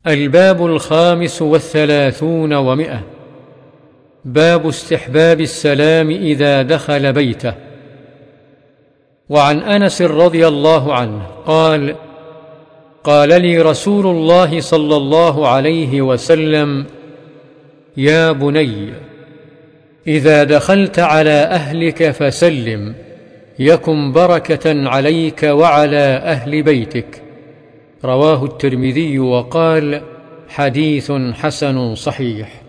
الباب 35 و100. باب استحباب السلام إذا دخل بيته. وعن أنس رضي الله عنه قال: قال لي رسول الله صلى الله عليه وسلم: يا بني، إذا دخلت على أهلك فسلم، يكن بركة عليك وعلى أهل بيتك. رواه الترمذي وقال: حديث حسن صحيح.